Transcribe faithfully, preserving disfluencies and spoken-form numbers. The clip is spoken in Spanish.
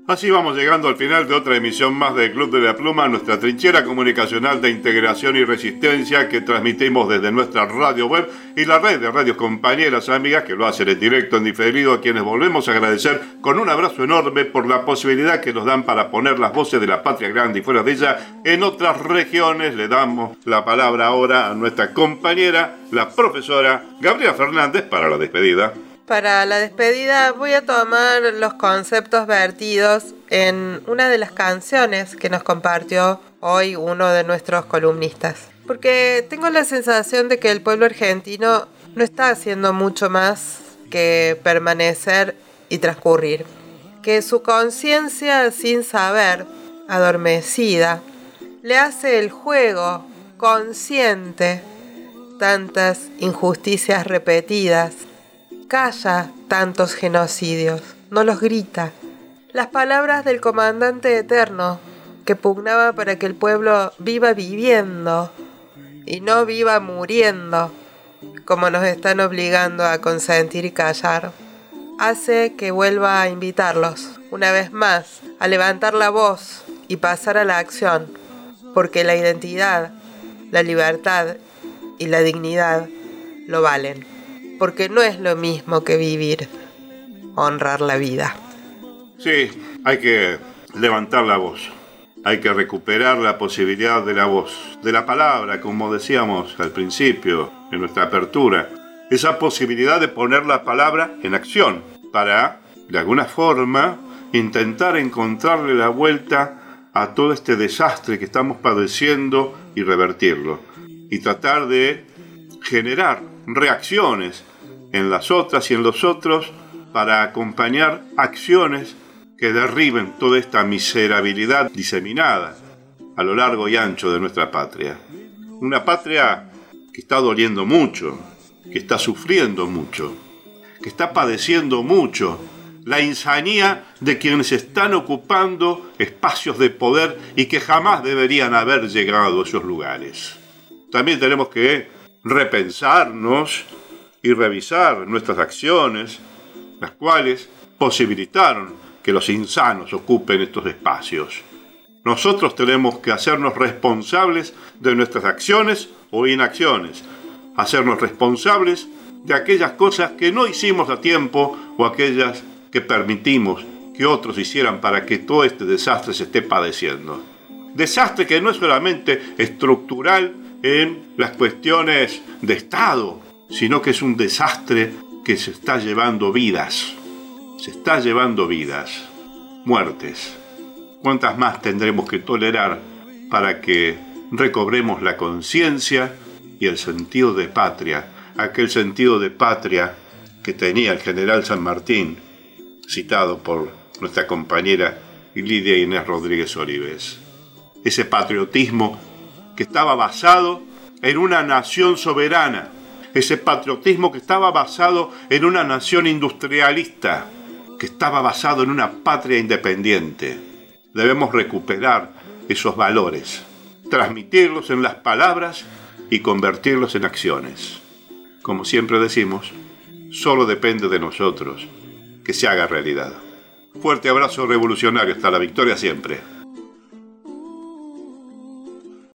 Así vamos llegando al final de otra emisión más del Club de la Pluma, nuestra trinchera comunicacional de integración y resistencia que transmitimos desde nuestra radio web y la red de radios compañeras amigas que lo hacen en directo, en diferido, a quienes volvemos a agradecer con un abrazo enorme por la posibilidad que nos dan para poner las voces de la patria grande y fuera de ella en otras regiones. Le damos la palabra ahora a nuestra compañera, la profesora Gabriela Fernández, para la despedida. Para la despedida voy a tomar los conceptos vertidos en una de las canciones que nos compartió hoy uno de nuestros columnistas. Porque tengo la sensación de que el pueblo argentino no está haciendo mucho más que permanecer y transcurrir. Que su conciencia sin saber, adormecida, le hace el juego consciente tantas injusticias repetidas. Calla tantos genocidios, no los grita. Las palabras del comandante eterno que pugnaba para que el pueblo viva viviendo y no viva muriendo, como nos están obligando a consentir y callar, hace que vuelva a invitarlos, una vez más, a levantar la voz y pasar a la acción, porque la identidad, la libertad y la dignidad lo valen. Porque no es lo mismo que vivir, honrar la vida. Sí, hay que levantar la voz. Hay que recuperar la posibilidad de la voz, de la palabra, como decíamos al principio, en nuestra apertura. Esa posibilidad de poner la palabra en acción para, de alguna forma, intentar encontrarle la vuelta a todo este desastre que estamos padeciendo y revertirlo. Y tratar de generar reacciones en las otras y en los otros para acompañar acciones que derriben toda esta miserabilidad diseminada a lo largo y ancho de nuestra patria. Una patria que está doliendo mucho, que está sufriendo mucho, que está padeciendo mucho la insanía de quienes están ocupando espacios de poder y que jamás deberían haber llegado a esos lugares. También tenemos que repensarnos y revisar nuestras acciones, las cuales posibilitaron que los insanos ocupen estos espacios. Nosotros tenemos que hacernos responsables de nuestras acciones o inacciones, hacernos responsables de aquellas cosas que no hicimos a tiempo o aquellas que permitimos que otros hicieran para que todo este desastre se esté padeciendo. Desastre que no es solamente estructural en las cuestiones de Estado, sino que es un desastre que se está llevando vidas, se está llevando vidas, muertes. ¿Cuántas más tendremos que tolerar para que recobremos la conciencia y el sentido de patria, aquel sentido de patria que tenía el general San Martín, citado por nuestra compañera Lidia Inés Rodríguez Olives? Ese patriotismo que estaba basado en una nación soberana, ese patriotismo que estaba basado en una nación industrialista, que estaba basado en una patria independiente. Debemos recuperar esos valores, transmitirlos en las palabras y convertirlos en acciones. Como siempre decimos, solo depende de nosotros que se haga realidad. Fuerte abrazo revolucionario, hasta la victoria siempre.